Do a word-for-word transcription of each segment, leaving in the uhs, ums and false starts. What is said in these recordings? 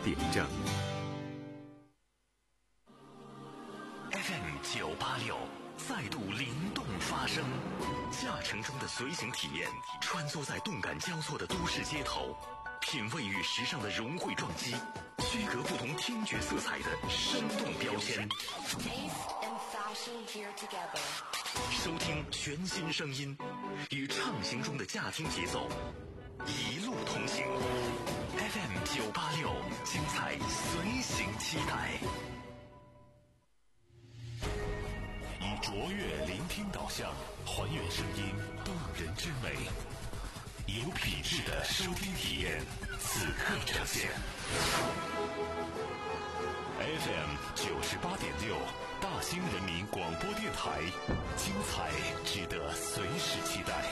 点正。 F M 九八六再度灵动发声，驾乘中的随行体验，穿梭在动感交错的都市街头，品味与时尚的融汇撞击，区隔不同听觉色彩的生动标签。收听全新声音，与畅行中的驾听节奏一路同行。F M 九八六，精彩随行期待。以卓越聆听导向，还原声音动人之美，有品质的收听体验，此刻呈现。F M 九十八点六，大兴人民广播电台，精彩值得随时期待。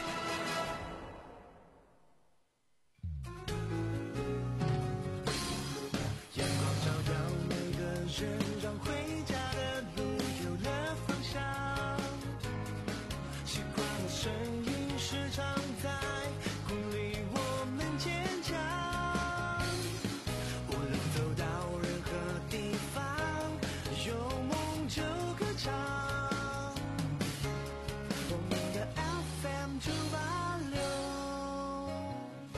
阳光照耀每个人，让回家的路有了方向。习惯的声音时常在鼓励我们坚强。无论走到任何地方，有梦就歌唱。我们的 F M 九八六。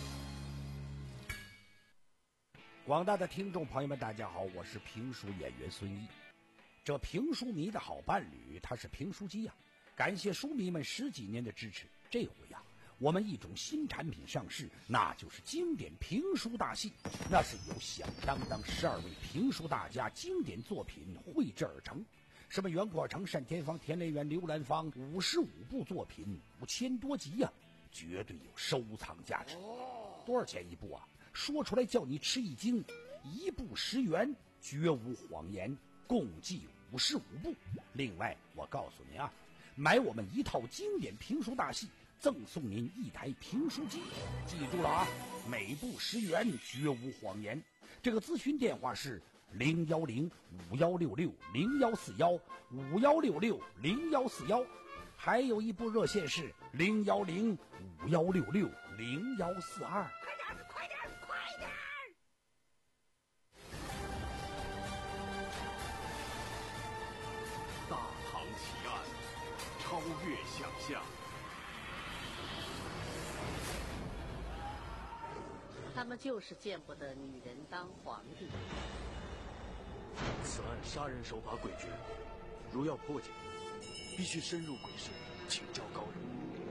广大的听众朋友们大家好，我是评书演员孙一。这评书迷的好伴侣他是评书机呀、啊，感谢书迷们十几年的支持。这回呀、啊，我们一种新产品上市，那就是经典评书大戏。那是由响当当十二位评书大家经典作品绘制而成，什么袁阔成、单田芳、田雷元、刘兰芳，五十五部作品，五千多集呀、啊，绝对有收藏价值。多少钱一部啊？说出来叫你吃一惊，一部十元，绝无谎言，共计五十五部。另外我告诉您啊，买我们一套经典评书大戏，赠送您一台评书机。记住了啊，每部十元，绝无谎言。这个咨询电话是零幺零五幺六六零幺四幺五幺六六零幺四幺，还有一部热线是零幺零五幺六六零幺四二。快点快点！ 大唐奇案，超越想象。 他们就是见不得女人当皇帝。 此案杀人手法诡谲，如要破解，必须深入鬼市，请教高人。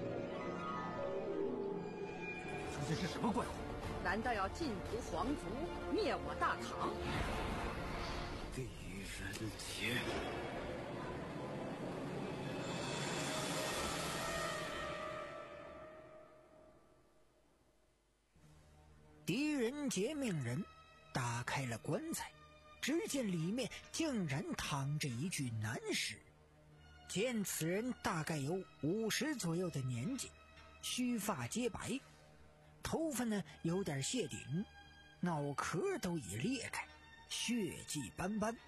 究竟是什么怪物？ 难道要尽屠皇族，灭我大唐？ 狄仁杰， 狄仁杰命人打开了棺材，只见里面竟然躺着一具男尸。见此人大概有五十左右的年纪，须发皆白，头发呢有点谢顶，脑壳都已裂开，血迹斑斑。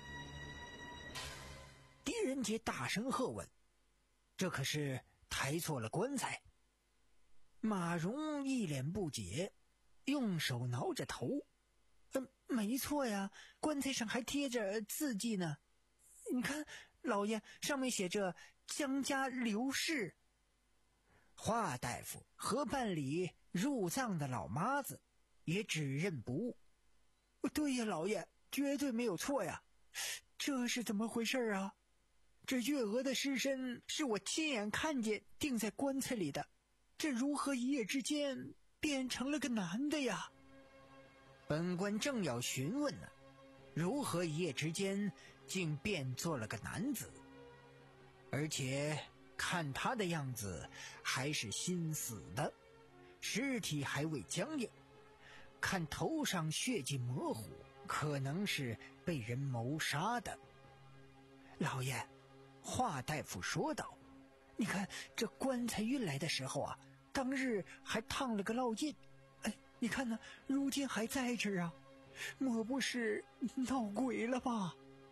狄仁杰大声喝问：“这可是抬错了棺材？”马荣一脸不解，用手挠着头：“嗯，没错呀，棺材上还贴着字迹呢。你看，老爷，上面写着江家刘氏。”华大夫和办理入葬的老妈子也指认不误。对呀，老爷，绝对没有错呀。这是怎么回事啊？这月娥的尸身是我亲眼看见钉在棺材里的，这如何一夜之间变成了个男的呀？本官正要询问呢，如何一夜之间竟变做了个男子？而且看他的样子还是新死的，尸体还未僵硬，看头上血迹模糊，可能是被人谋杀的。老爷，华大夫说道，你看这棺材运来的时候啊，当日还烫了个烙印，哎，你看呢，如今还在这儿啊，莫不是闹鬼了吧？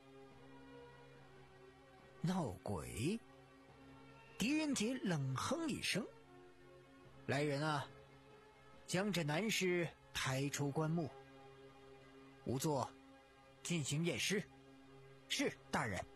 闹鬼？狄仁杰冷哼一声：“来人啊，将这男尸抬出棺木。” 仵作进行验尸。是，大人。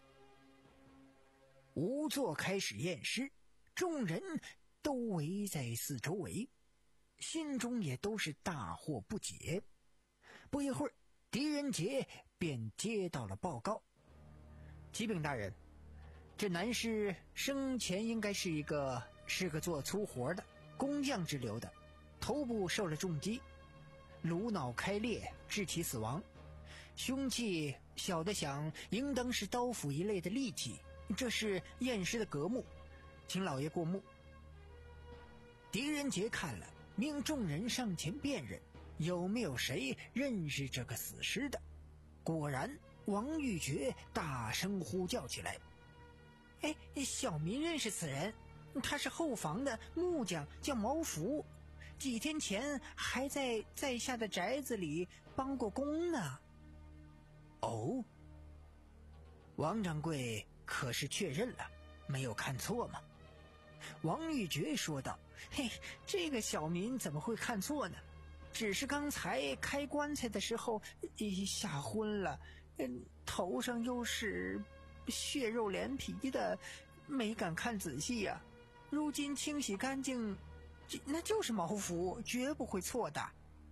仵作开始验尸，众人都围在四周围，心中也都是大惑不解。不一会儿，狄仁杰便接到了报告：启禀大人，这男尸生前应该是一个是个做粗活的工匠之流的，头部受了重击，颅脑开裂致其死亡，凶器小的想应当是刀斧一类的利器，这是验尸的格目，请老爷过目。狄仁杰看了，命众人上前辨认有没有谁认识这个死尸的。果然，王玉珏大声呼叫起来：哎，小民认识此人，他是后房的木匠，叫毛福，几天前还在在下的宅子里帮过工呢。哦，王掌柜可是确认了，没有看错吗？王玉珏说道：嘿，这个小民怎么会看错呢？只是刚才开棺材的时候吓昏了，头上又是血肉连皮的，没敢看仔细呀、啊。如今清洗干净，那就是毛福，绝不会错的。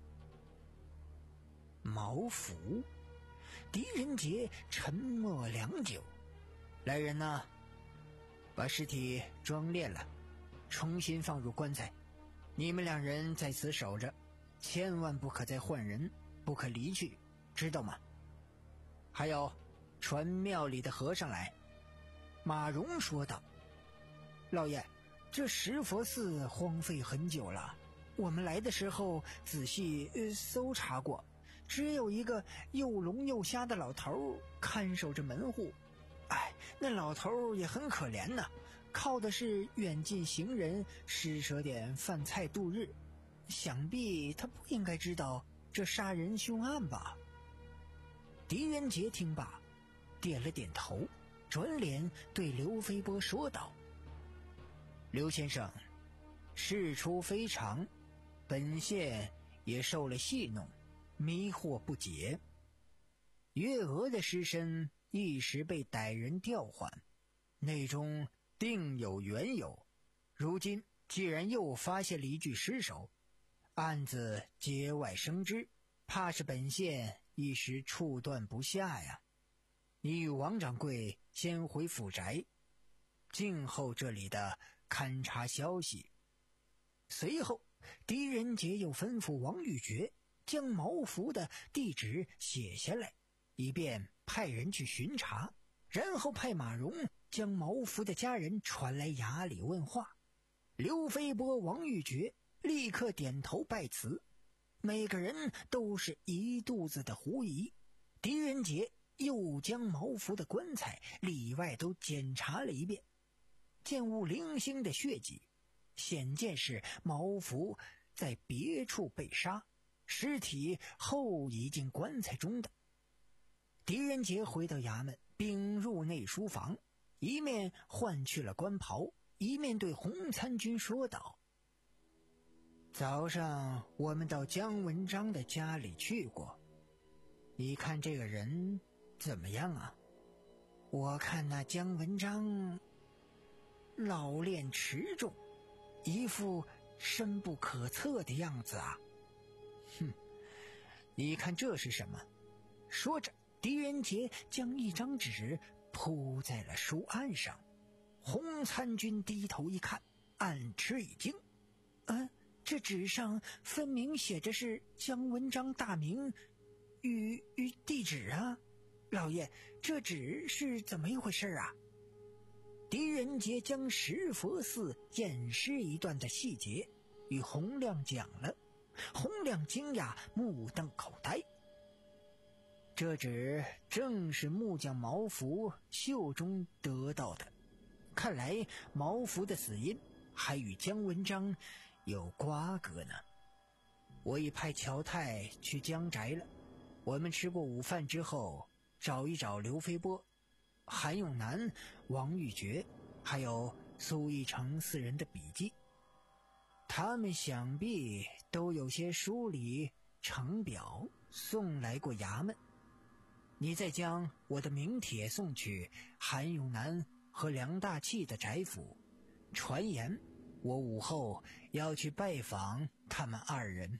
毛福？狄仁杰沉默良久。来人呐，把尸体装殓了，重新放入棺材。你们两人在此守着，千万不可再换人，不可离去，知道吗？还有，传庙里的和尚来。马荣说道：老爷，这石佛寺荒废很久了，我们来的时候仔细、呃、搜查过，只有一个又聋又瞎的老头看守着门户。哎，那老头也很可怜呐，靠的是远近行人施舍点饭菜度日，想必他不应该知道这杀人凶案吧。狄仁杰听罢点了点头，转脸对刘飞波说道：刘先生，事出非常，本县也受了戏弄，迷惑不解。月娥的尸身一时被歹人调换，内中定有缘由，如今既然又发现了一具尸首，案子节外生枝，怕是本县一时触断不下呀。你与王掌柜先回府宅，静候这里的勘察消息。随后，狄仁杰又吩咐王玉珏将毛福的地址写下来，以便派人去巡查，然后派马荣将毛福的家人传来衙里问话。刘飞波、王玉珏立刻点头拜辞，每个人都是一肚子的狐疑。狄仁杰又将毛福的棺材里外都检查了一遍，见无零星的血迹，显见是毛福在别处被杀，尸体后移进棺材中的。狄仁杰回到衙门，并入内书房，一面换去了官袍，一面对洪参军说道：早上我们到姜文章的家里去过，你看这个人怎么样啊？我看那姜文章老练持重，一副深不可测的样子啊。哼，你看这是什么？说着，狄仁杰将一张纸铺在了书案上。洪参军低头一看，暗吃一惊。嗯、呃，这纸上分明写着是姜文章大名与与地址啊。老爷，这纸是怎么一回事啊？狄仁杰将石佛寺验尸一段的细节与洪亮讲了。洪亮惊讶，目瞪口呆。这纸正是木匠毛福袖中得到的，看来毛福的死因还与姜文章有瓜葛呢。我已派乔太去姜宅了，我们吃过午饭之后，找一找刘飞波、韩永南、王玉珏还有苏一成四人的笔记，他们想必都有些梳理呈表送来过衙门，你再将我的名帖送去韩永南和梁大器的宅府，传言我午后要去拜访他们二人。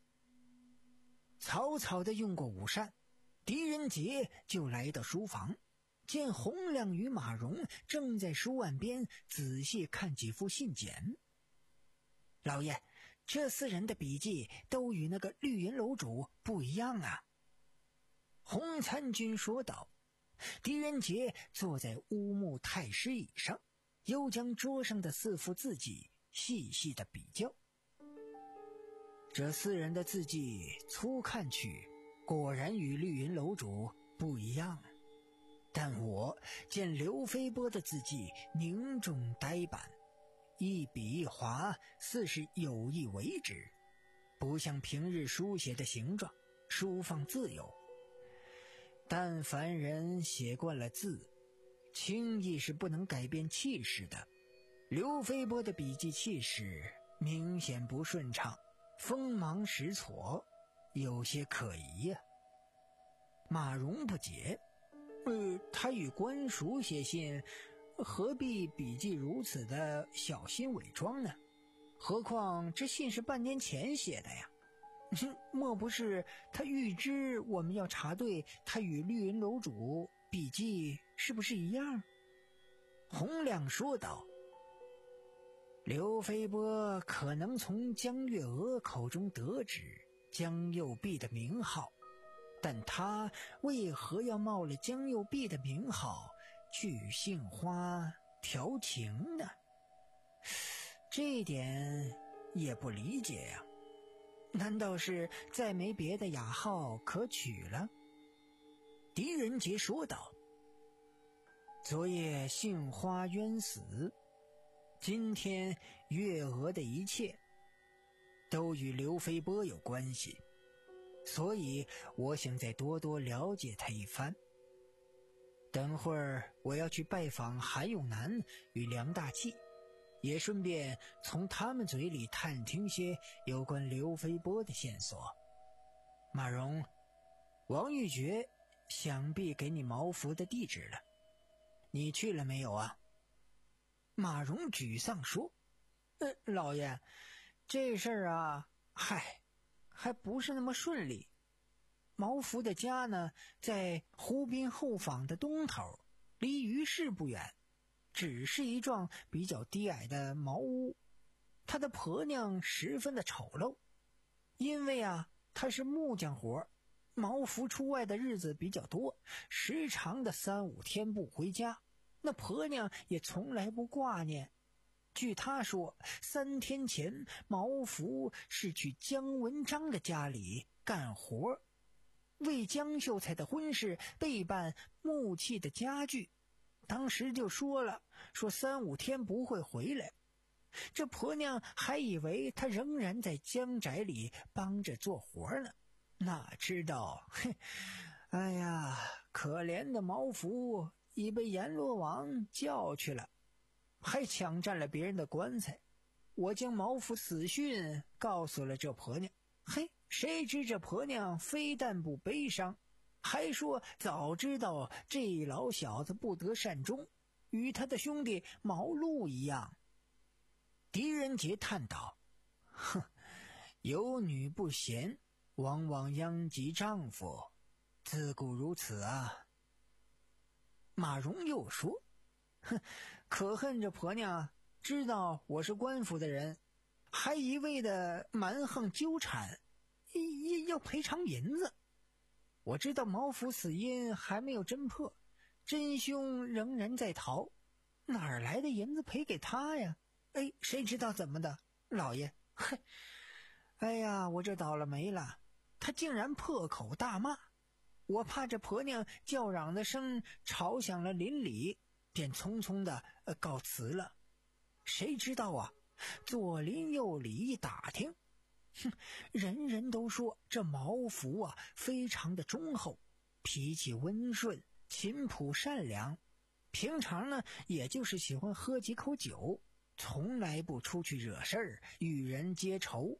草草地用过午膳，狄仁杰就来到书房，见洪亮与马荣正在书案边仔细看几副信简。老爷，这四人的笔记都与那个绿云楼主不一样啊。洪参军说道。狄仁杰坐在乌木太师椅上，又将桌上的四副字迹细细的比较。这四人的字迹粗看去果然与绿云楼主不一样，但我见刘飞波的字迹凝重呆板，一笔一划似是有意为之，不像平日书写的形状书放自由。但凡人写惯了字，轻易是不能改变气势的。刘飞波的笔记气势明显不顺畅，锋芒实挫，有些可疑呀、啊。马荣不解，呃，他与官署写信，何必笔记如此的小心伪装呢？何况这信是半年前写的呀。莫不是他预知我们要查对他与绿云楼主笔记是不是一样？洪亮说道。刘飞波可能从江月娥口中得知江右弼的名号，但他为何要冒了江右弼的名号去与杏花调情呢？这一点也不理解呀、啊。难道是再没别的雅号可取了？狄仁杰说道。昨夜杏花冤死，今天月娥的一切都与刘飞波有关系，所以我想再多多了解他一番。等会儿我要去拜访韩永南与梁大器，也顺便从他们嘴里探听些有关刘飞波的线索。马荣，王玉珏想必给你毛福的地址了，你去了没有啊？马荣沮丧说：呃，老爷，这事儿啊，嗨，还不是那么顺利。毛福的家呢，在湖滨后坊的东头，离于市不远，只是一幢比较低矮的茅屋。他的婆娘十分的丑陋，因为啊，他是木匠活，毛福出外的日子比较多，时常的三五天不回家，那婆娘也从来不挂念。据他说，三天前毛福是去姜文章的家里干活，为江秀才的婚事备办木器的家具，当时就说了，说三五天不会回来。这婆娘还以为他仍然在江宅里帮着做活呢，哪知道，嘿，哎呀，可怜的毛福已被阎罗王叫去了，还抢占了别人的棺材。我将毛福死讯告诉了这婆娘，嘿，谁知这婆娘非但不悲伤，还说早知道这老小子不得善终，与他的兄弟毛路一样。狄仁杰叹道：哼，有女不贤，往往殃及丈夫，自古如此啊。马荣又说：哼，可恨这婆娘知道我是官府的人，还一味的蛮横纠缠，要赔偿银子。我知道毛福死因还没有侦破，真凶仍然在逃，哪儿来的银子赔给他呀？哎，谁知道怎么的，老爷，嘿，哎呀，我这倒了霉了，他竟然破口大骂，我怕这婆娘叫嚷的声吵响了邻里，便匆匆的、呃、告辞了。谁知道啊，左邻右里一打听，哼，人人都说这毛福啊非常的忠厚，脾气温顺，勤朴善良，平常呢也就是喜欢喝几口酒，从来不出去惹事儿，与人结仇。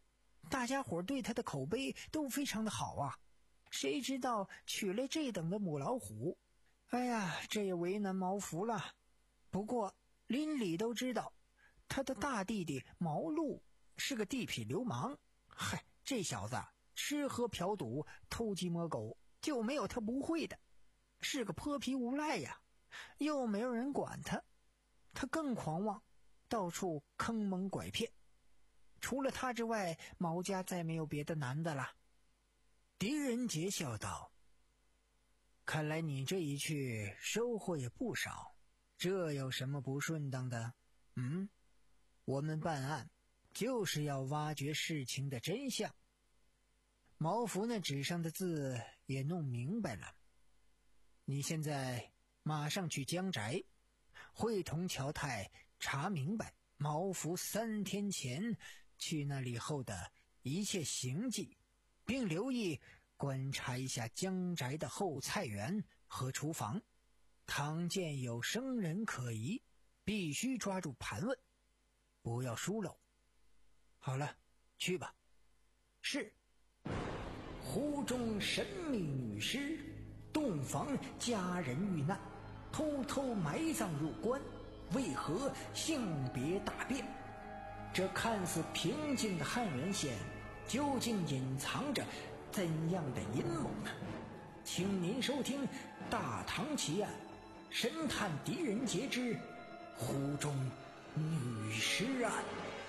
大家伙对他的口碑都非常的好啊。谁知道娶了这等的母老虎，哎呀，这也为难毛福了。不过邻里都知道，他的大弟弟毛路是个地痞流氓。嗨，这小子吃喝嫖赌偷鸡摸狗，就没有他不会的，是个泼皮无赖呀，又没有人管他，他更狂妄，到处坑蒙拐骗。除了他之外，毛家再没有别的男的了。狄仁杰笑道：看来你这一去收获也不少，这有什么不顺当的？嗯，我们办案就是要挖掘事情的真相。毛福那纸上的字也弄明白了。你现在马上去江宅，会同乔太查明白毛福三天前去那里后的一切行迹，并留意观察一下江宅的后菜园和厨房，倘见有生人可疑，必须抓住盘问，不要疏漏。好了，去吧。是。湖中神秘女尸，洞房家人遇难，偷偷埋葬入棺，为何性别大变？这看似平静的汉源县，究竟隐藏着怎样的阴谋呢？请您收听《大唐奇案》，神探狄仁杰之湖中女尸案。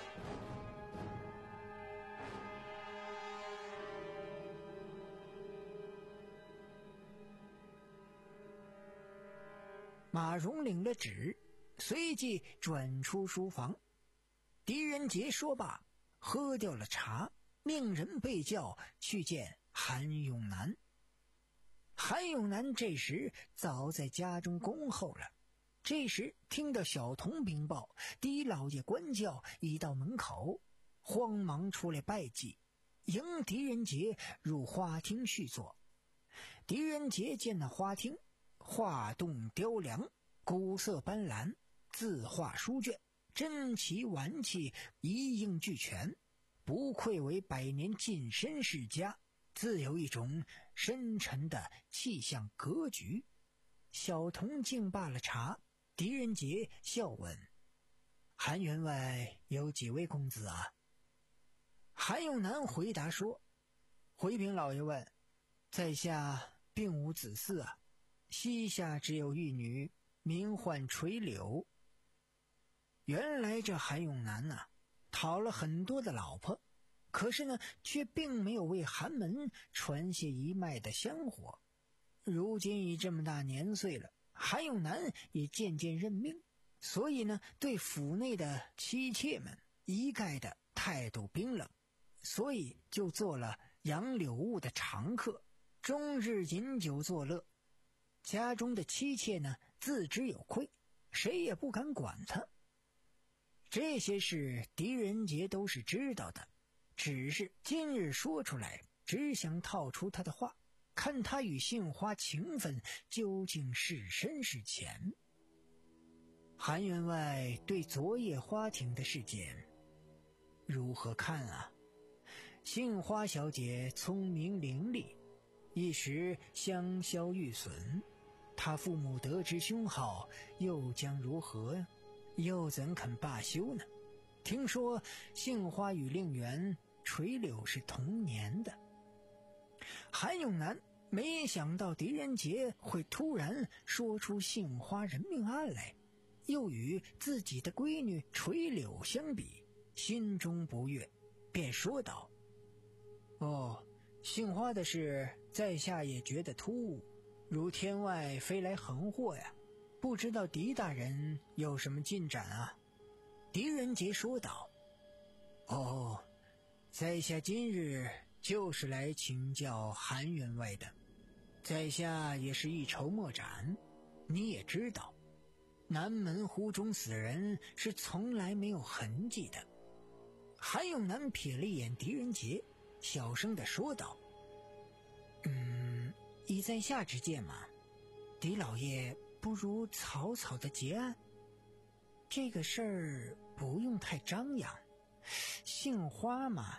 马蓉领了旨，随即转出书房。狄仁杰说罢，喝掉了茶，命人被叫去见韩永南。韩永南这时早在家中恭候了。这时听到小童禀报，狄老爷官轿已到门口，慌忙出来拜祭，迎狄仁杰入花厅叙坐。狄仁杰见那花厅画栋雕梁，古色斑斓，字画书卷，珍奇玩器一应俱全，不愧为百年近身世家，自有一种深沉的气象格局。小童敬罢了茶，狄仁杰笑问：韩员外有几位公子啊？韩永南回答说：回禀老爷问，在下并无子嗣啊，膝下只有一女，名唤垂柳。原来这韩永南啊，讨了很多的老婆，可是呢，却并没有为寒门传下一脉的香火。如今已这么大年岁了，韩永南也渐渐认命，所以呢，对府内的妻妾们一概的态度冰冷，所以就做了杨柳坞的常客，终日饮酒作乐。家中的妻妾呢，自知有愧，谁也不敢管他。这些事狄仁杰都是知道的，只是今日说出来，只想套出他的话，看他与杏花情分究竟是深是浅。韩员外对昨夜花厅的事件如何看啊？杏花小姐聪明伶俐，一时香消玉损，他父母得知凶号，又将如何呀？又怎肯罢休呢？听说杏花与令媛垂柳是同年的。韩永南没想到狄仁杰会突然说出杏花人命案来，又与自己的闺女垂柳相比，心中不悦，便说道：哦，杏花的事在下也觉得突兀，如天外飞来横祸呀，不知道狄大人有什么进展啊？狄仁杰说道：哦，在下今日就是来请教韩员外的。在下也是一筹莫展，你也知道，南门湖中死人是从来没有痕迹的。韩永南瞥了一眼狄仁杰，小声地说道：嗯，以在下之见嘛，狄老爷不如草草的结案，这个事儿不用太张扬。杏花嘛，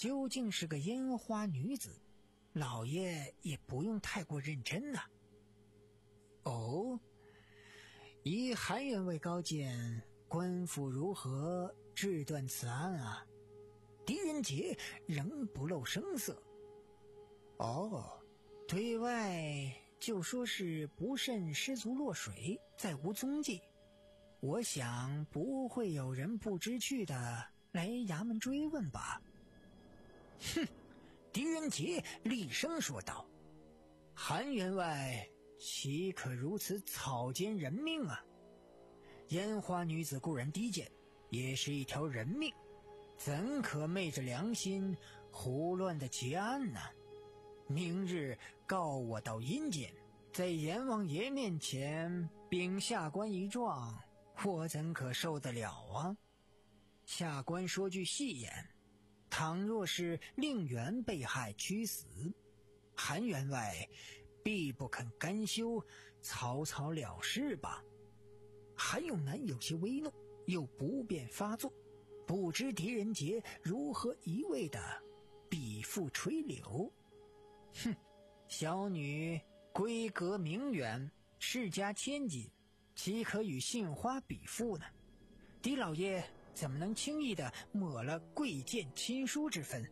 究竟是个烟花女子，老爷也不用太过认真呐、啊。哦，以韩员外高见，官府如何治断此案啊？狄仁杰仍不露声色。哦，对外就说是不慎失足落水，再无踪迹。我想不会有人不知趣的来衙门追问吧？哼！狄仁杰厉声说道：“韩员外岂可如此草菅人命啊？烟花女子固然低贱，也是一条人命，怎可昧着良心胡乱的结案呢？明日告我到阴间，在阎王爷面前禀下官一状，我怎可受得了啊？下官说句戏言，倘若是令媛被害屈死，韩员外必不肯甘休，草草了事吧？”韩永南有些微怒，又不便发作，不知狄仁杰如何一味的笔腹吹柳。哼，小女闺阁名媛，世家千金，岂可与杏花比附呢？狄老爷怎么能轻易的抹了贵贱亲疏之分？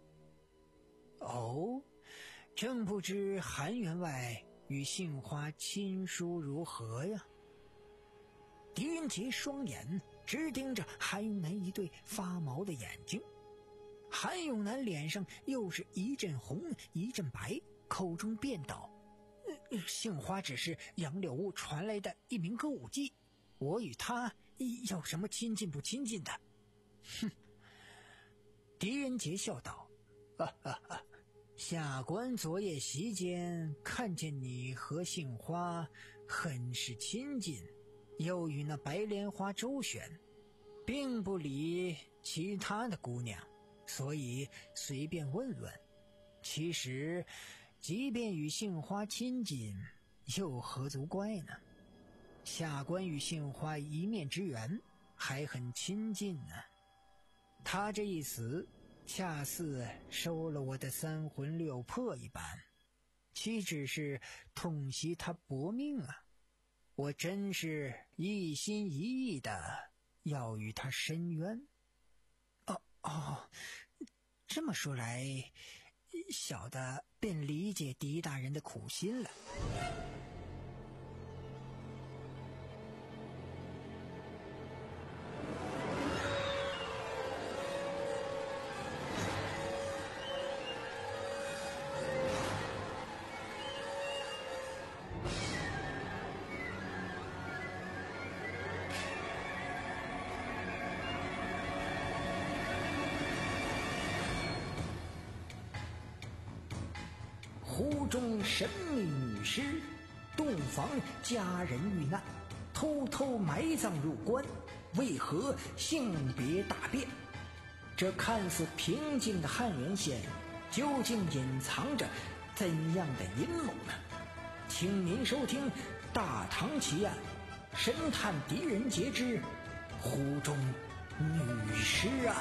哦，正不知韩员外与杏花亲疏如何呀？狄仁杰双眼直盯着韩永南一对发毛的眼睛，韩永南脸上又是一阵红一阵白，口中辩道：“呃、杏花只是杨柳屋传来的一名歌舞伎，我与他有什么亲近不亲近的？”哼！狄仁杰笑道：“哈哈哈，下官昨夜席间看见你和杏花很是亲近，又与那白莲花周旋，并不理其他的姑娘，所以随便问问。其实即便与杏花亲近，又何足怪呢？下官与杏花一面之缘，还很亲近呢。他这一死，恰似收了我的三魂六魄一般，岂只是痛惜他薄命啊！我真是一心一意的要与他申冤。哦哦，这么说来，小的便理解狄大人的苦心了。湖中神秘女尸，洞房佳人遇难，偷偷埋葬入棺，为何性别大变？这看似平静的汉源县，究竟隐藏着怎样的阴谋呢？请您收听《大唐奇案》，神探狄仁杰之湖中女尸案。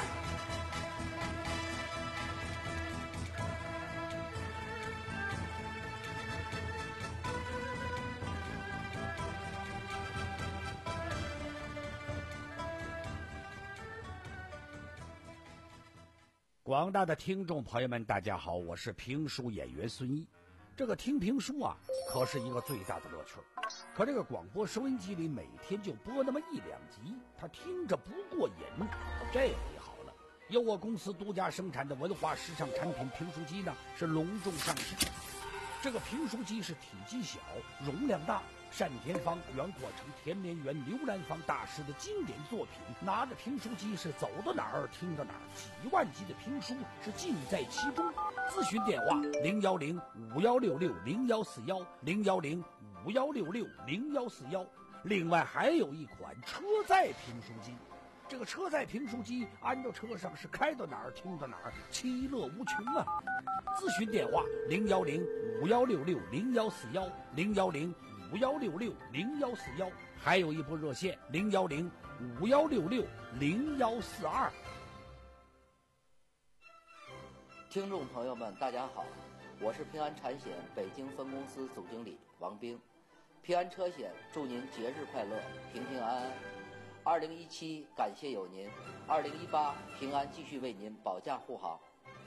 广大的听众朋友们，大家好，我是评书演员孙毅。这个听评书啊，可是一个最大的乐趣。可这个广播收音机里每天就播那么一两集，他听着不过瘾。这回好了，由我公司独家生产的文化时尚产品评书机呢，是隆重上市。这个评书机是体积小，容量大，单田芳、袁阔成、田连元、刘兰芳大师的经典作品。拿着评书机是走到哪儿听到哪儿，几万集的评书是尽在其中。咨询电话零幺零五幺六六零幺四幺零幺零五幺六六零幺四幺。另外还有一款车载评书机。这个车载评书机安到车上是开到哪儿听到哪儿，其乐无穷啊！咨询电话零幺零五幺六六零幺四幺零幺零五幺六六零幺四幺，还有一部热线零幺零五幺六六零幺四二。 听众朋友们，大家好，我是平安产险北京分公司总经理王兵。平安车险祝您节日快乐，平平安安。二零一七感谢有您，二零一八平安继续为您保驾护航。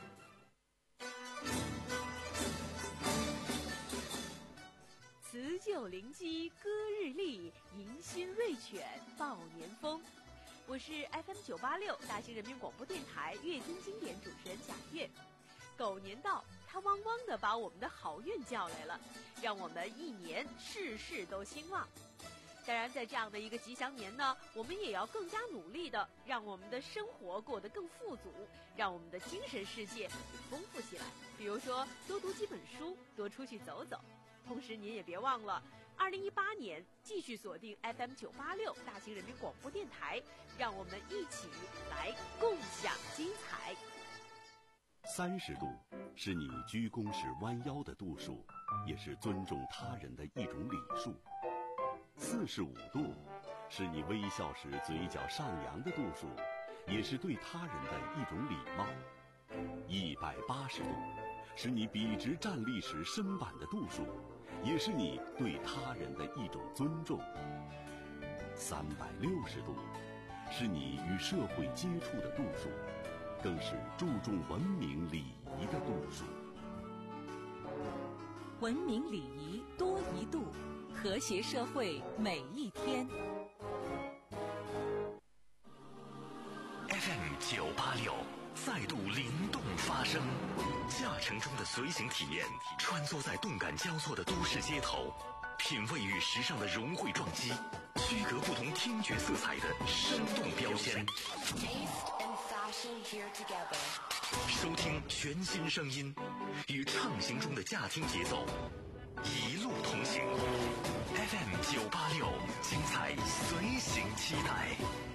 辞旧临机歌日丽，迎新瑞犬报年风。我是 F M 九八六大兴人民广播电台乐听经典主持人贾月。狗年到，它汪汪地把我们的好运叫来了，让我们一年事事都兴旺。当然，在这样的一个吉祥年呢，我们也要更加努力的让我们的生活过得更富足，让我们的精神世界丰富起来。比如说，多读几本书，多出去走走。同时，您也别忘了，二零一八年继续锁定 F M 九八六大兴人民广播电台，让我们一起来共享精彩。 三十度是你鞠躬时弯腰的度数，也是尊重他人的一种礼数。四十五度是你微笑时嘴角上扬的度数，也是对他人的一种礼貌。一百八十度是你笔直站立时身板的度数，也是你对他人的一种尊重。三百六十度是你与社会接触的度数，更是注重文明礼仪的度数。 文明礼仪多一度，和谐社会每一天。 F M 九八六再度灵动发声，驾乘中的随行体验，穿梭在动感交错的都市街头，品味与时尚的融汇撞击，区隔不同听觉色彩的生动标签。收听全新声音，与畅行中的驾听节奏，一路同行。F M 九八六，精彩随行期待。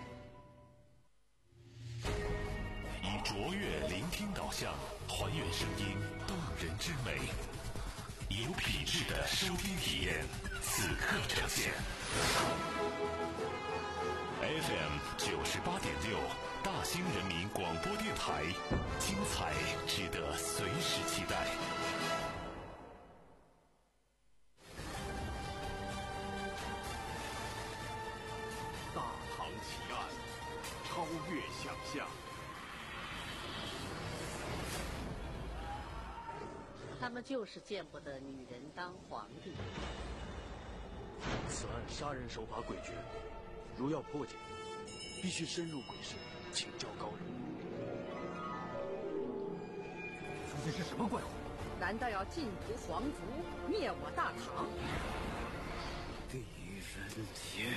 以卓越聆听导向，还原声音动人之美，以有品质的收听体验，此刻呈现。F M 九十八点六，大兴人民广播电台，精彩值得随时期待。 大唐奇案，超越想象。 他们就是见不得女人当皇帝。 此案杀人手法诡谲，如要破解，必须深入鬼市，请教高人。 说的是什么怪话？ 难道要禁足皇族，灭我大唐？ 地狱人杰。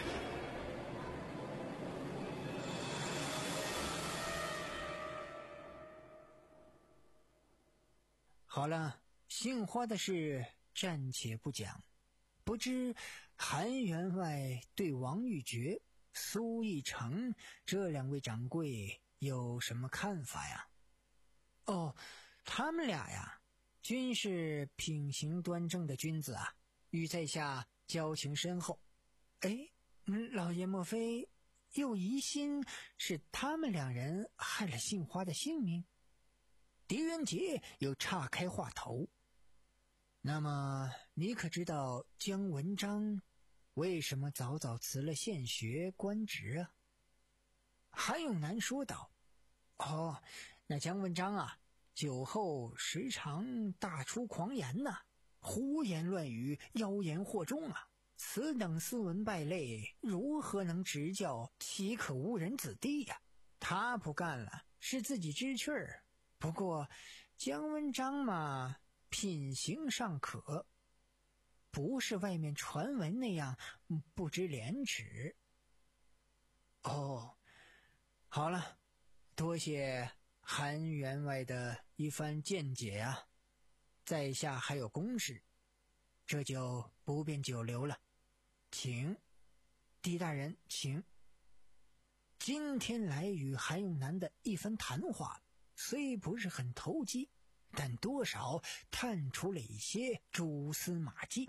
好了，杏花的事暂且不讲，不知韩员外对王玉珏、苏义成这两位掌柜有什么看法呀？哦，他们俩呀，均是品行端正的君子啊，与在下交情深厚。哎，老爷莫非又疑心是他们两人害了杏花的性命？狄仁杰又岔开话头，那么你可知道姜文章为什么早早辞了县学官职啊？韩永南说道：哦，那姜文章啊，酒后时常大出狂言呐、啊，胡言乱语，妖言惑众啊，此等斯文败类，如何能执教岂可无人子弟呀、啊？他不干了，是自己知趣儿。不过姜文章嘛，品行尚可，不是外面传闻那样不知廉耻。哦，好了，多谢韩员外的一番见解啊，在下还有公事，这就不便久留了，请狄大人请。今天来与韩永南的一番谈话虽不是很投机，但多少探出了一些蛛丝马迹。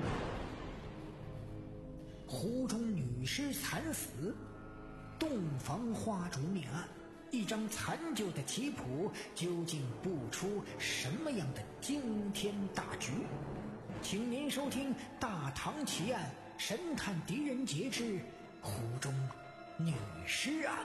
湖中女尸惨死，洞房花烛命案， 一张残旧的棋谱究竟布出什么样的惊天大局？请您收听《大唐奇案》神探狄仁杰之湖中女尸案。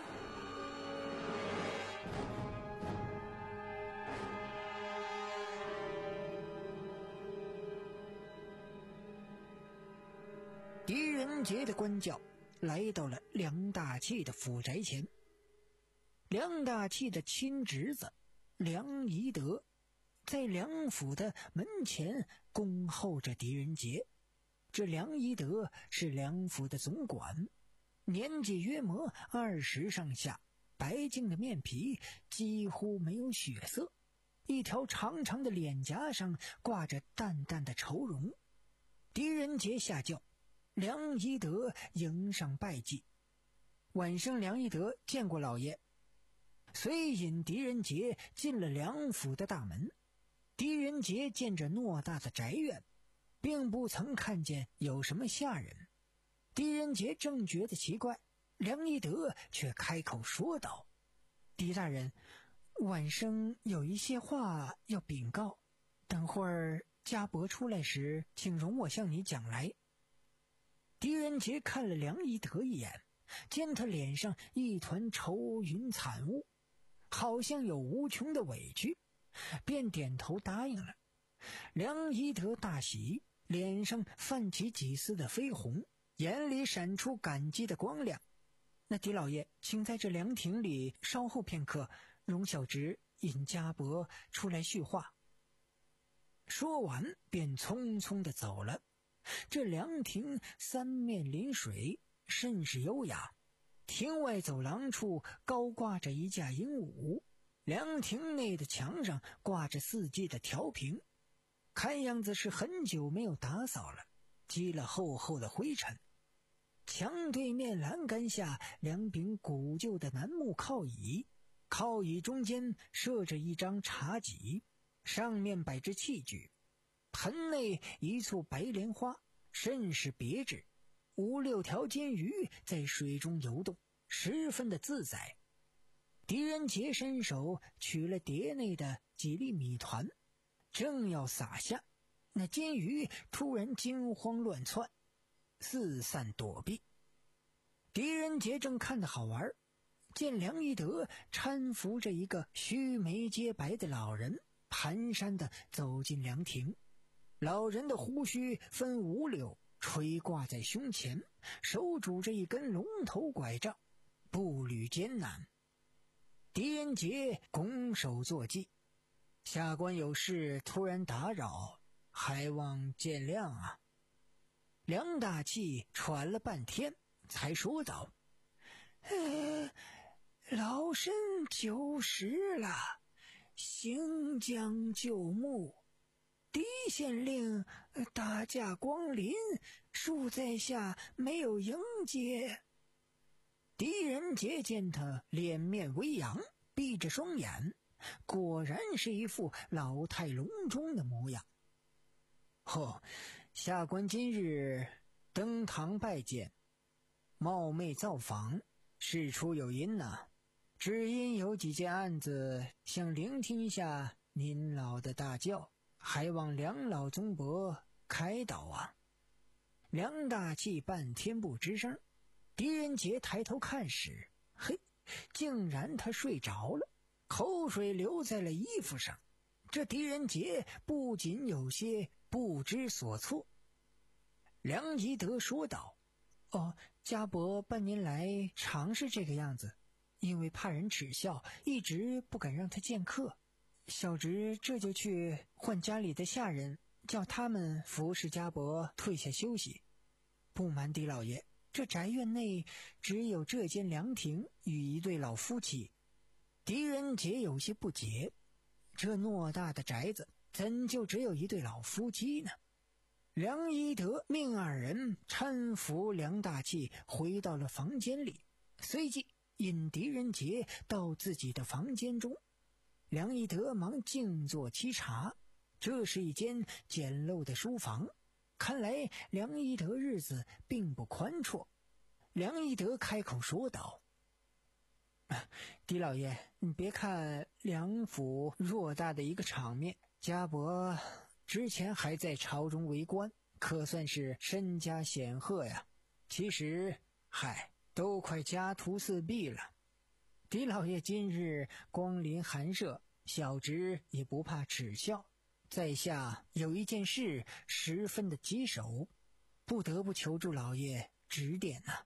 狄仁杰的官教来到了梁大器的府宅前。梁大器的亲侄子梁宜德在梁府的门前恭候着狄仁杰。这梁宜德是梁府的总管，年纪约莫二十上下，白净的面皮几乎没有血色，一条长长的脸颊上挂着淡淡的愁容。狄仁杰下轿，梁宜德迎上拜祭。晚上梁宜德见过老爷，随引狄仁杰进了梁府的大门。狄仁杰见着偌大的宅院，并不曾看见有什么下人。狄仁杰正觉得奇怪，梁宜德却开口说道：狄大人，晚生有一些话要禀告，等会儿家伯出来时，请容我向你讲来。狄仁杰看了梁宜德一眼，见他脸上一团愁云惨雾，好像有无穷的委屈，便点头答应了。梁宜德大喜，脸上泛起几丝的绯红，眼里闪出感激的光亮。那狄老爷，请在这凉亭里稍后片刻，容小侄引家伯出来叙话。说完便匆匆地走了。这凉亭三面临水，甚是优雅。亭外走廊处高挂着一架鹦鹉，凉亭内的墙上挂着四季的调屏，看样子是很久没有打扫了，积了厚厚的灰尘。墙对面栏杆下两柄古旧的楠木靠椅，靠椅中间设着一张茶几，上面摆着器具，盆内一簇白莲花，甚是别致。五六条金鱼在水中游动，十分的自在。狄仁杰伸手取了碟内的几粒米团，正要撒下，那金鱼突然惊慌乱窜，四散躲避。狄仁杰正看得好玩，见梁宜德搀扶着一个须眉皆白的老人，蹒跚地走进凉亭。老人的胡须分五绺，垂挂在胸前，手拄着一根龙头拐杖，步履艰难。狄仁杰拱手作揖：下官有事突然打扰，还望见谅啊。梁大器喘了半天才说道：呃，老身九十了，行将就木，狄县令大驾光临，恕在下没有迎接。狄仁杰见他脸面微扬，闭着双眼，果然是一副老态龙钟的模样。哦，下官今日登堂拜见，冒昧造访，事出有因呐、啊，只因有几件案子想聆听一下您老的大教，还望梁老宗伯开导啊。梁大器半天不吱声。狄仁杰抬头看时，嘿，竟然他睡着了，口水流在了衣服上。这狄仁杰不仅有些不知所措。梁宜德说道：哦，家伯半年来常是这个样子，因为怕人耻笑，一直不敢让他见客。小侄这就去唤家里的下人，叫他们服侍家伯退下休息。不瞒狄老爷，这宅院内只有这间凉亭与一对老夫妻。狄仁杰有些不解，这偌大的宅子怎就只有一对老夫妻呢？梁宜德命二人搀扶梁大器回到了房间里，随即引狄仁杰到自己的房间中。梁宜德忙静坐沏茶，这是一间简陋的书房，看来梁宜德日子并不宽绰。梁宜德开口说道： 狄老爷，你别看梁府偌大的一个场面，家伯之前还在朝中为官，可算是身家显赫呀。其实，嗨，都快家徒四壁了。狄老爷今日光临寒舍，小侄也不怕耻笑。在下有一件事十分的棘手，不得不求助老爷指点呐、啊。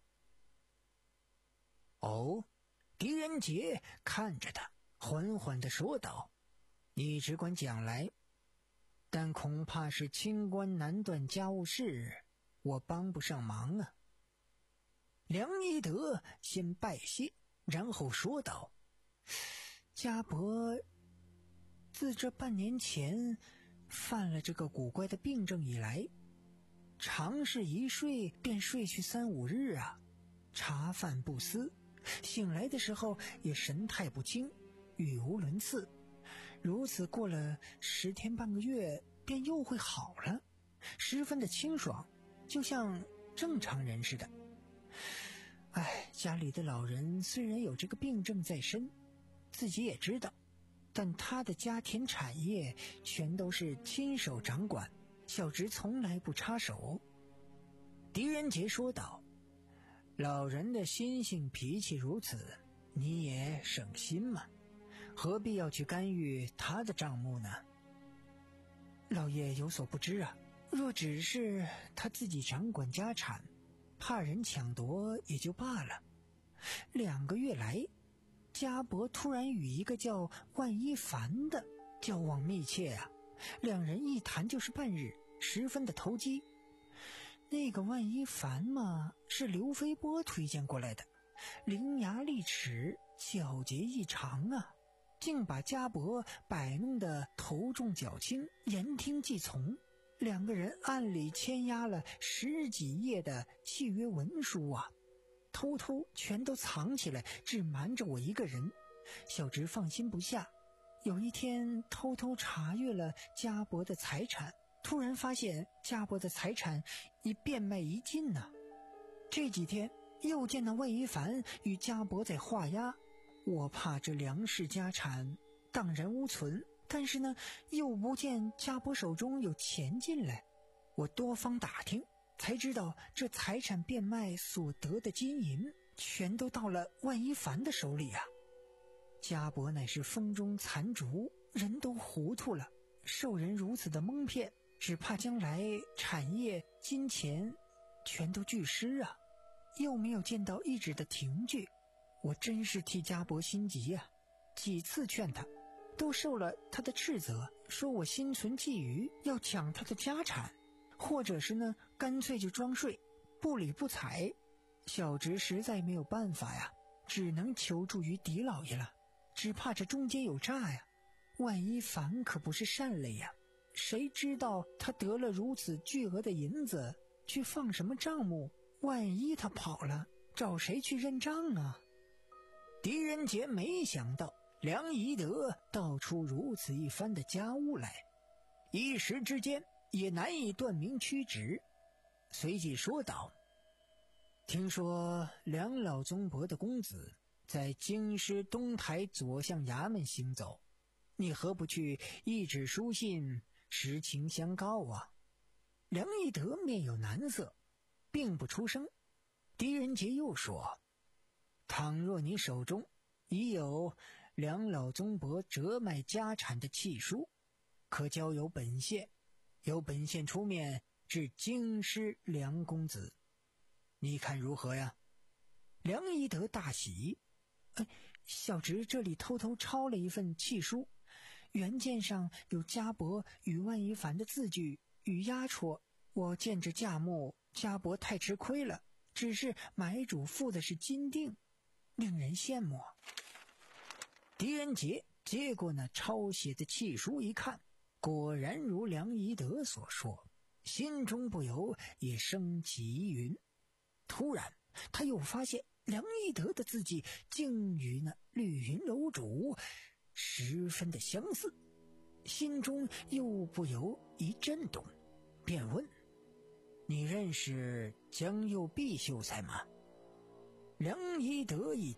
哦，狄仁杰看着他，缓缓地说道：“你只管讲来，但恐怕是清官难断家务事，我帮不上忙啊。”梁一德先拜谢，然后说道：“家伯自这半年前犯了这个古怪的病症以来，常是一睡便睡去三五日啊，茶饭不思，醒来的时候也神态不清，语无伦次。如此过了十天半个月，便又会好了，十分的清爽，就像正常人似的。哎，家里的老人虽然有这个病症在身，自己也知道，但他的家庭产业全都是亲手掌管，小侄从来不插手。”狄仁杰说道：“老人的心性脾气如此，你也省心嘛，何必要去干预他的账目呢？”老爷有所不知啊，若只是他自己掌管家产，怕人抢夺也就罢了。两个月来，家伯突然与一个叫万一凡的交往密切啊，两人一谈就是半日，十分的投机。那个万一凡嘛，是刘飞波推荐过来的，伶牙俐齿，皎洁异常啊，竟把家伯摆弄得头重脚轻，言听计从。两个人暗里签押了十几页的契约文书啊，偷偷全都藏起来，只瞒着我一个人。小侄放心不下，有一天偷偷查阅了家伯的财产，突然发现家伯的财产已变卖一尽呢、啊。这几天又见到万一凡与家伯在画押，我怕这梁氏家产荡然无存，但是呢，又不见家伯手中有钱进来。我多方打听，才知道这财产变卖所得的金银，全都到了万一凡的手里啊。家伯乃是风中残烛，人都糊涂了，受人如此的蒙骗，只怕将来产业、金钱全都俱失啊。又没有见到一纸的凭据，我真是替家伯心急啊。几次劝他，都受了他的斥责，说我心存觊觎，要抢他的家产，或者是呢，干脆就装睡，不理不睬。小侄实在没有办法呀，只能求助于狄老爷了。只怕这中间有诈呀，万一凡可不是善类呀，谁知道他得了如此巨额的银子，去放什么账目？万一他跑了，找谁去认账啊？狄仁杰没想到梁宜德道出如此一番的家务来，一时之间也难以断明曲直，随即说道：“听说梁老宗伯的公子在京师东台左相衙门行走，你何不去一纸书信，实情相告啊？”梁宜德面有难色，并不出声。狄仁杰又说：“倘若你手中已有梁老宗伯折卖家产的契书，可交由本县，由本县出面至京师梁公子，你看如何呀？”梁宜德大喜：“哎，小侄这里偷偷抄了一份契书，原件上有家伯与万一凡的字据与押戳，我见这价目，家伯太吃亏了，只是买主付的是金锭，令人羡慕。”狄仁杰接过那抄写的契书一看，果然如梁宜德所说，心中不由也升起疑云。突然他又发现梁宜德的字迹竟与那绿云楼主十分的相似，心中又不由一震动，便问：“你认识江右弼秀才吗？”梁宜德一听，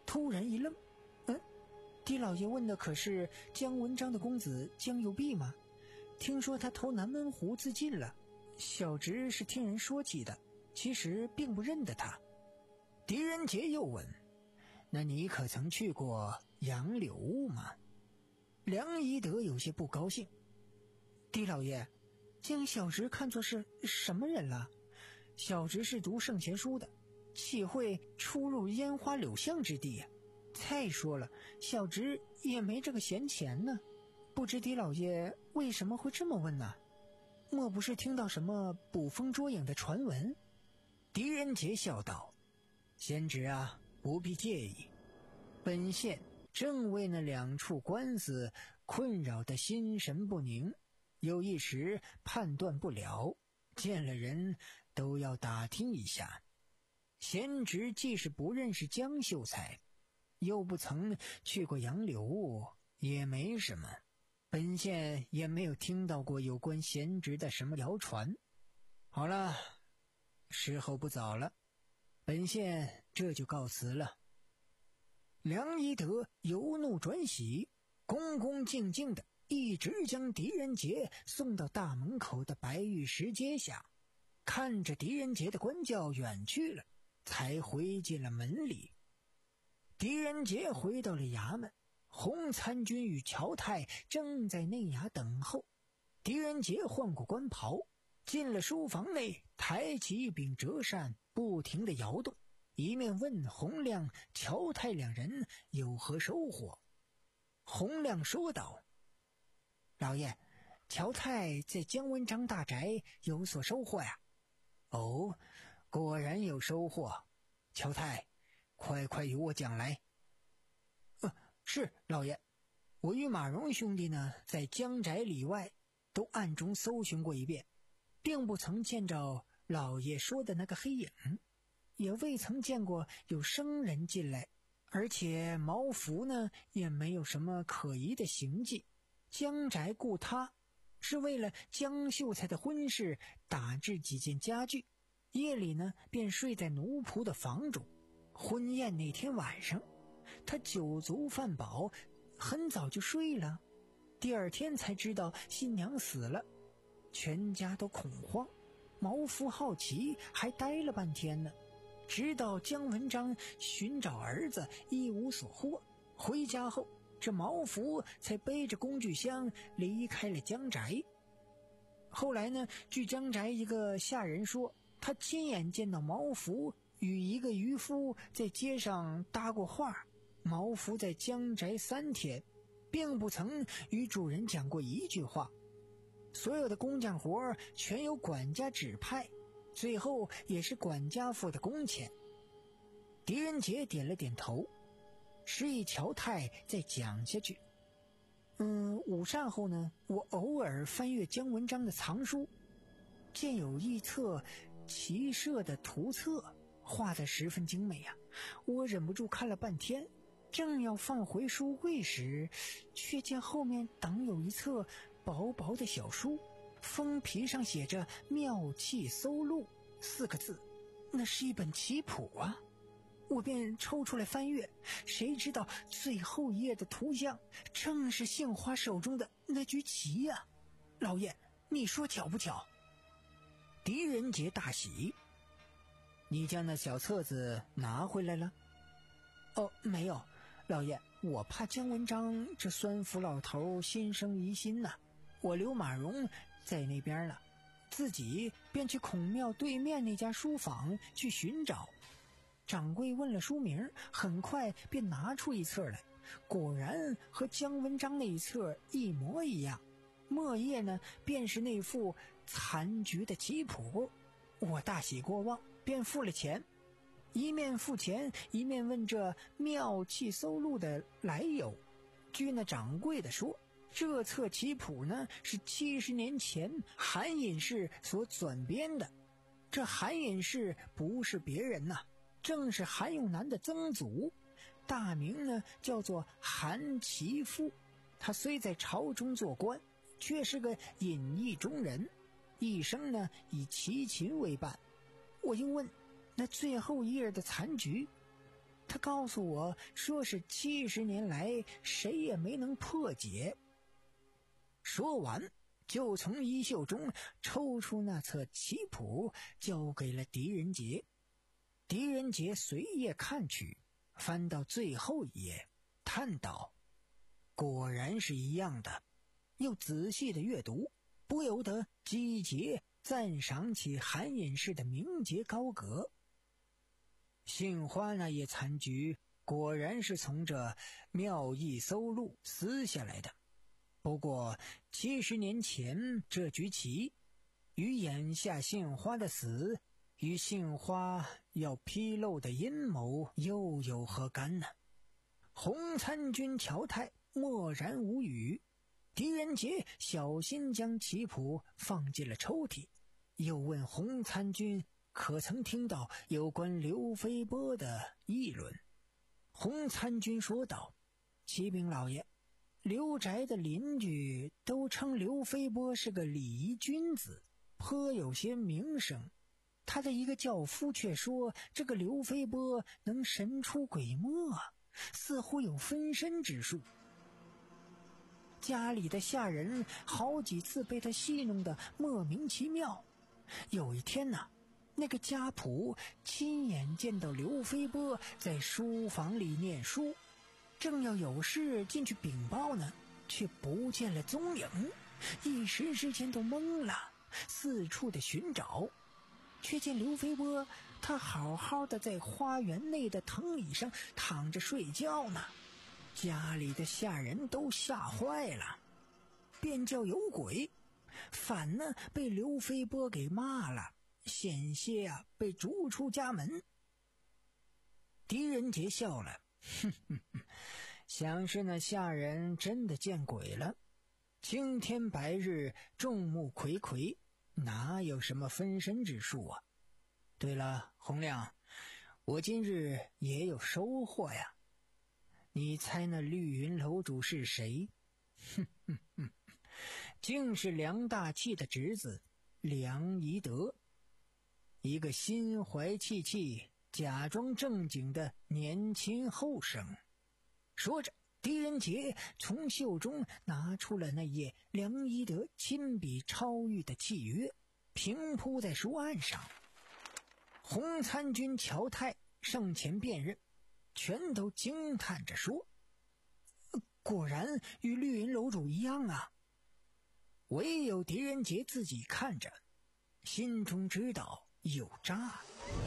突然一愣，嗯，狄老爷问的可是姜文章的公子姜有弼吗？听说他投南门湖自尽了，小侄是听人说起的，其实并不认得他。狄仁杰又问，那你可曾去过杨柳屋吗？梁一德有些不高兴，狄老爷将小侄看作是什么人了？小侄是读圣贤书的，岂会出入烟花柳巷之地呀？再说了，小侄也没这个闲钱呢，不知狄老爷为什么会这么问呢？莫不是听到什么捕风捉影的传闻？狄仁杰笑道，贤侄啊，不必介意，本县正为那两处官司困扰得心神不宁，有一时判断不了，见了人都要打听一下。贤侄既是不认识江秀才，又不曾去过杨柳屋，也没什么，本县也没有听到过有关贤侄的什么谣传。好了，时候不早了，本县这就告辞了。梁一德由怒转喜，恭恭敬敬的一直将狄仁杰送到大门口的白玉石阶下，看着狄仁杰的官轿远去了，才回进了门里。狄仁杰回到了衙门，洪参军与乔泰正在内衙等候。狄仁杰换过官袍，进了书房内，抬起一柄折扇，不停地摇动，一面问洪亮、乔泰两人有何收获。洪亮说道，老爷，乔泰在姜文章大宅有所收获呀。哦，果然有收获。乔泰，快快与我讲来。呃，是老爷，我与马荣兄弟呢，在姜宅里外都暗中搜寻过一遍，并不曾见着老爷说的那个黑影，也未曾见过有生人进来，而且毛福呢也没有什么可疑的行迹。姜宅雇他是为了姜秀才的婚事打制几件家具，夜里呢便睡在奴仆的房中。婚宴那天晚上，他酒足饭饱，很早就睡了，第二天才知道新娘死了，全家都恐慌。毛福好奇，还待了半天呢，直到姜文章寻找儿子一无所获，回家后这毛福才背着工具箱离开了姜宅。后来呢，据姜宅一个下人说，他亲眼见到毛福与一个渔夫在街上搭过话。毛福在姜宅三天，并不曾与主人讲过一句话，所有的工匠活全由管家指派，最后也是管家付的工钱。狄仁杰点了点头，示意乔泰再讲下去。嗯，午膳后呢，我偶尔翻阅姜文章的藏书，见有一册骑射的图册，画得十分精美啊，我忍不住看了半天，正要放回书柜时，却见后面挡有一册薄薄的小书，封皮上写着妙器搜录四个字，那是一本棋谱啊。我便抽出来翻阅，谁知道最后一页的图像正是杏花手中的那局棋呀、啊！老爷，你说巧不巧？狄仁杰大喜，你将那小册子拿回来了？哦，没有，老爷，我怕姜文章这酸腐老头心生疑心呐、啊，我留马荣在那边了，自己便去孔庙对面那家书坊去寻找。掌柜问了书名，很快便拿出一册来，果然和姜文章那一册一模一样，末页呢便是那副残局的棋谱。我大喜过望，便付了钱，一面付钱一面问这妙器搜录的来由。据那掌柜的说，这册棋谱呢是七十年前韩隐士所转编的，这韩隐士不是别人呐、啊，正是韩永南的曾祖，大名呢叫做韩其父。他虽在朝中做官，却是个隐逸中人，一生呢以齐秦为伴。我又问，那最后一页的残局？ 他告诉我说是七十年来谁也没能破解。说完，就从衣袖中抽出那册棋谱，交给了狄仁杰。狄仁杰随页看去，翻到最后一页，叹道：“果然是一样的。”又仔细的阅读，不由得击节赞赏起韩隐士的名节高阁。杏花那页残局果然是从这妙意搜录撕下来的，不过七十年前这局棋与眼下杏花的死，与杏花要披露的阴谋又有何干呢？洪参军乔泰默然无语。狄仁杰小心将棋谱放进了抽屉，又问洪参军可曾听到有关刘飞波的议论。洪参军说道：“启禀老爷，刘宅的邻居都称刘飞波是个礼仪君子，颇有些名声。他的一个轿夫却说，这个刘飞波能神出鬼没，似乎有分身之术。家里的下人好几次被他戏弄得莫名其妙。有一天呢，那个家仆亲眼见到刘飞波在书房里念书，正要有事进去禀报呢，却不见了踪影，一时之间都懵了，四处的寻找，却见刘飞波他好好的在花园内的藤椅上躺着睡觉呢。家里的下人都吓坏了，便叫有鬼，反呢被刘飞波给骂了，险些啊被逐出家门。狄仁杰笑了，哼哼哼，想是那下人真的见鬼了。青天白日，众目睽睽，哪有什么分身之术啊？对了，洪亮，我今日也有收获呀。你猜那绿云楼主是谁？哼哼哼，竟是梁大器的侄子梁宜德，一个心怀气气、假装正经的年轻后生。说着，狄仁杰从袖中拿出了那页梁宜德亲笔抄谕的契约，平铺在书案上。洪参军乔泰上前辨认，全都惊叹着说：“果然与绿云楼主一样啊！”唯有狄仁杰自己看着，心中知道有诈。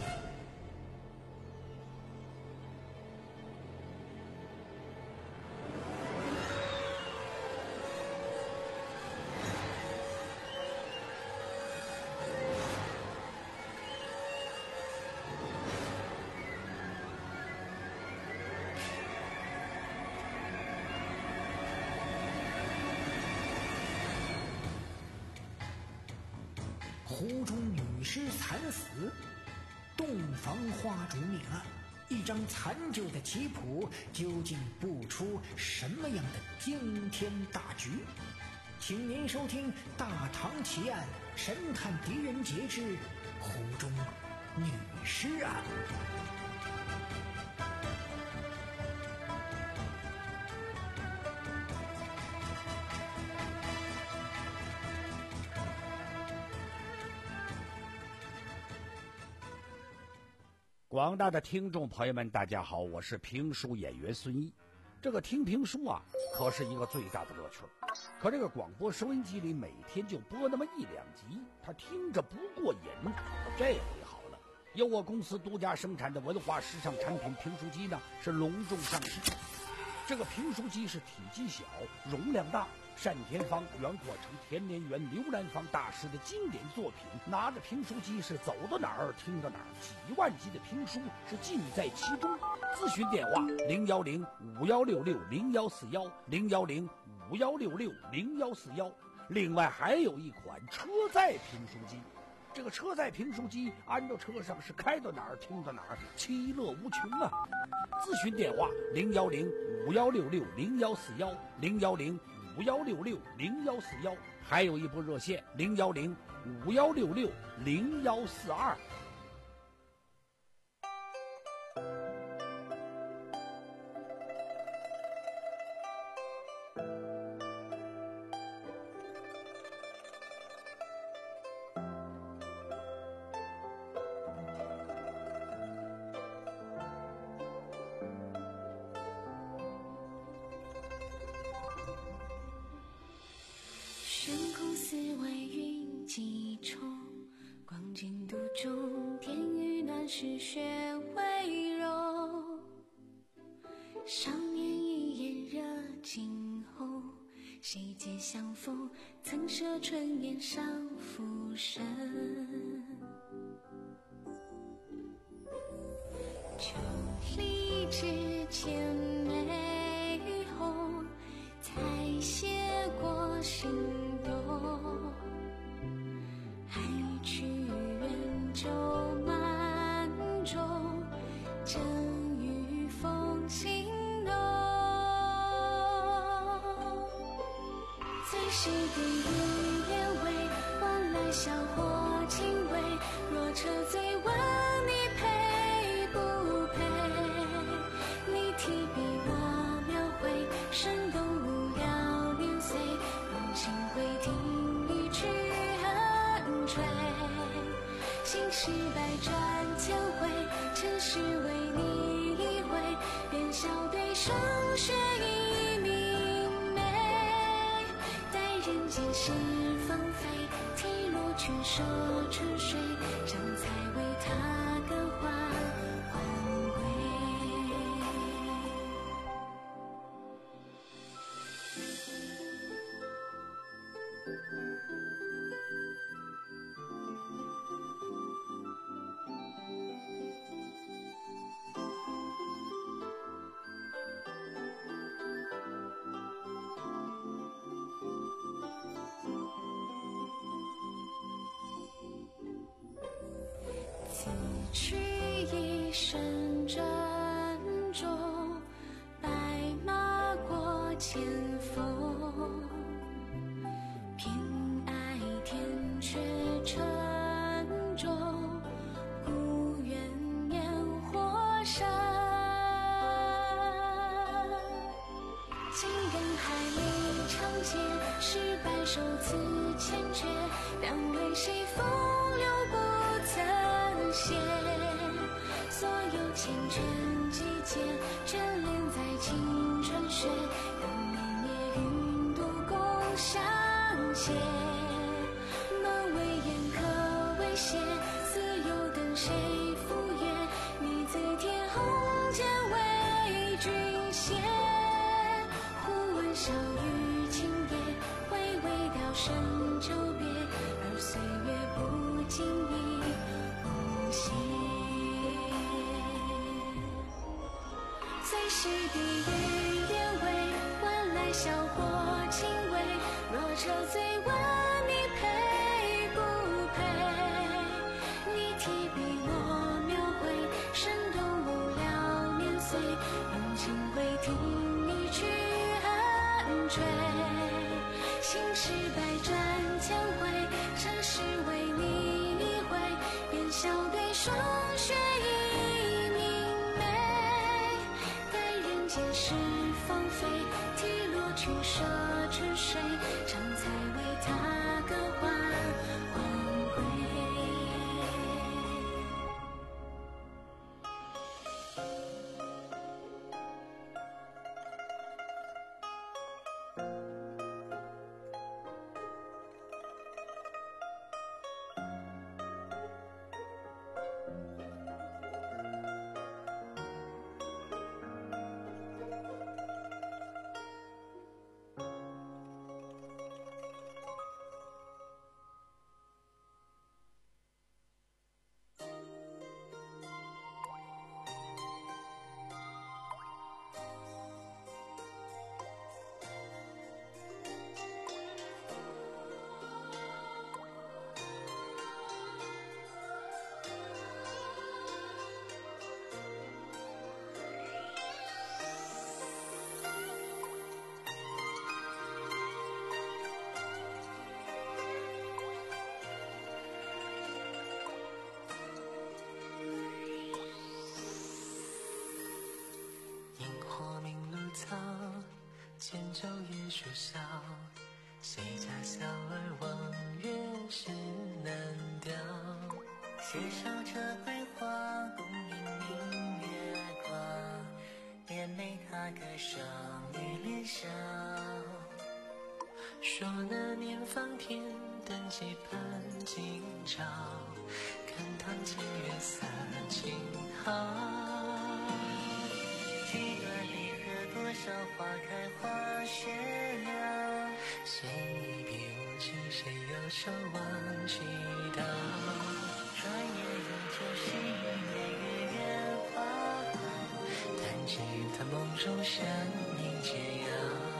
湖中女尸惨死，洞房花烛命案，一张残旧的棋谱究竟布出什么样的惊天大局？请您收听《大唐奇案神探狄仁杰之湖中女尸案》。 广大的听众朋友们，大家好，我是评书演员孙毅。这个听评书啊，可是一个最大的乐趣。可这个广播收音机里每天就播那么一两集，他听着不过瘾。这回好了，由我公司独家生产的文化时尚产品评书机呢，是隆重上市。这个评书机是体积小，容量大，单田芳、袁阔成、田连元、刘兰芳大师的经典作品。拿着评书机是走到哪儿听到哪儿，几万集的评书是尽在其中。咨询电话零幺零五幺六六零幺四幺零幺零五幺六六零幺四幺。另外还有一款车载评书机。这个车载评书机安到车上是开到哪儿听到哪儿，其乐无穷啊！咨询电话零幺零五幺六六零幺四幺零幺零五幺六六零幺四幺，还有一部热线零幺零五幺六六零幺四二。 是学温柔。少年一眼热惊后，谁借相逢，曾舍春烟上浮生。秋离枝千枚后，才写过心动。还去远舟满舟，正与风情浓。最是地狱烟味，换来笑或轻微。若车醉问你配不配，你提笔我描绘，生动无聊年岁，梦醒会听一曲恨吹。心事百转千回，尘世为你一回，便笑对霜雪已明媚。待人间事芳菲，提落去说春水，这才为他更换还归。此去一身珍重，白马过千峰。偏爱天却沉重，故愿烟火生。情人海里长街，是白首词千阙，两为谁风流不曾歇。所有缱绻季节，眷恋在青春雪，等年月云度共相携。能为言可为谢，似有等谁赴约，你自天鸿间为君写。忽闻小雨今夜，回味掉深久别，而岁月不经意无邪。最是地狱烟味，换来笑或轻微。若车醉问你配不配，你提笔我描绘，生动无聊年岁，用情会听一曲恨追。心事百转千回，尘世为你一回，便笑对霜雪已明媚。待人间事芳菲，提落去舍春水，常才为他更换还归。 千昼夜说笑，谁家小儿望月时难调。携手这桂花，共饮明月光，连美他歌声与脸笑。说那年芳田，等期盼今朝，看堂情缘洒尽好。几段离合，多少花开花谢了，心已别无情，谁又守望祈祷？转眼又就是一年月圆花好，但只叹梦中山明解药。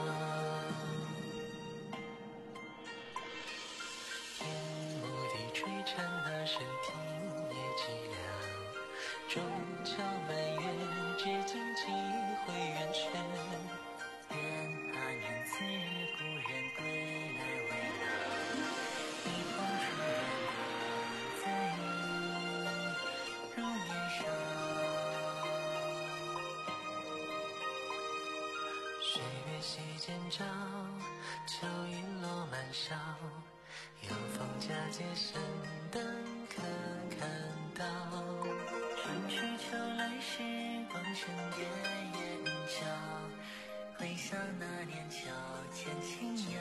那声听也寂寥，终究满月，至今几回圆缺。愿他年次日故人归来未老，一捧出人在意如年少。岁月洗剑照，秋雨落满梢，有风佳节神灯可看到。春去秋来时光沉淀眼角，回想那年秋千轻摇。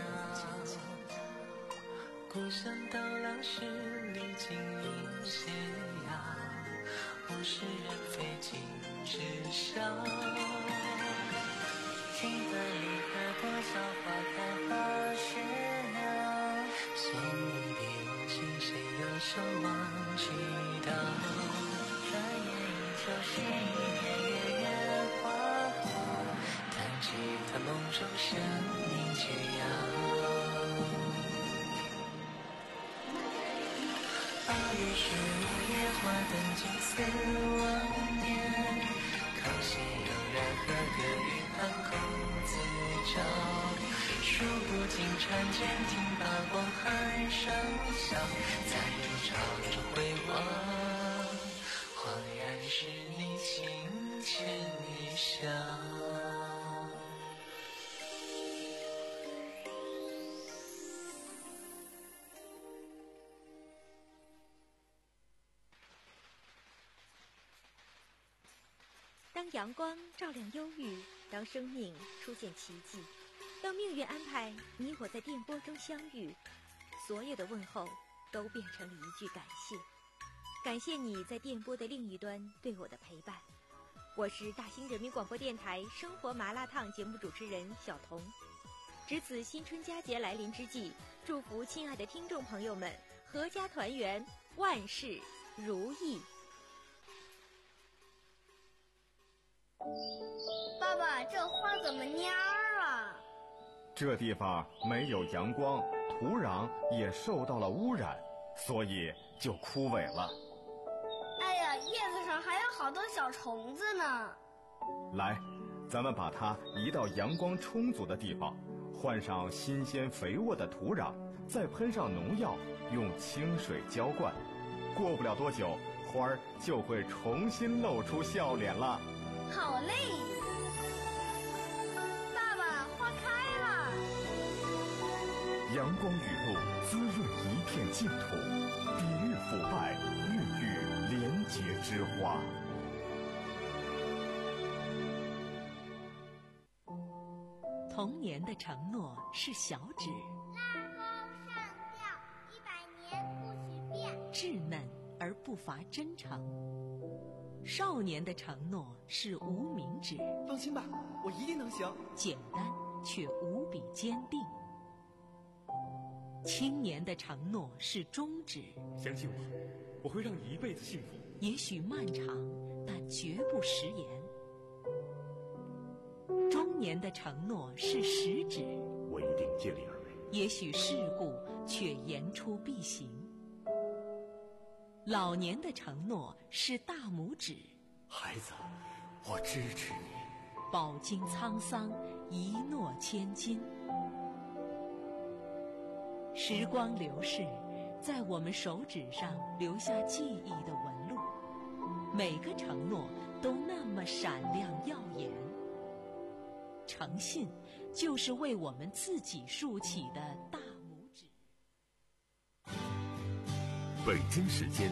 故乡到老时历经一些遥，物是人非尽知晓。几段离合，多少花开花谢了，心已别无情，谁又守望祈祷？转眼依旧是一年月圆花好，但只叹梦中山明解药。八月十五夜花灯尽似往年，康熙悠然和歌与汉孔子照。数不尽婵娟听八光寒上笑，在如潮中回望，恍然是你情牵一笑。 当阳光照亮忧郁，当生命出现奇迹，当命运安排你我在电波中相遇，所有的问候都变成了一句感谢。感谢你在电波的另一端对我的陪伴。我是大兴人民广播电台生活麻辣烫节目主持人小彤。值此新春佳节来临之际，祝福亲爱的听众朋友们阖家团圆，万事如意。 爸爸，这花怎么蔫儿啊？ 这地方没有阳光，土壤也受到了污染，所以就枯萎了。 哎呀，叶子上还有好多小虫子呢。 来，咱们把它移到阳光充足的地方，换上新鲜肥沃的土壤，再喷上农药，用清水浇灌。过不了多久，花儿就会重新露出笑脸了。 好嘞，爸爸，花开了。 阳光雨露滋润一片净土，抵御腐败，孕育廉洁之花。 童年的承诺是小指， 拉钩上吊，一百年不许变， 稚嫩而不乏真诚。少年的承诺是无名指， 放心吧，我一定能行。 简单却无比坚定。青年的承诺是中指， 相信我，我会让你一辈子幸福。 也许漫长，但绝不食言。中年的承诺是食指， 我一定尽力而为。 也许世故，却言出必行。老年的承诺是大拇指， 孩子，我支持你。 饱经沧桑，一诺千金。时光流逝，在我们手指上留下记忆的纹路，每个承诺都那么闪亮耀眼。诚信就是为我们自己竖起的大拇指。 北京时间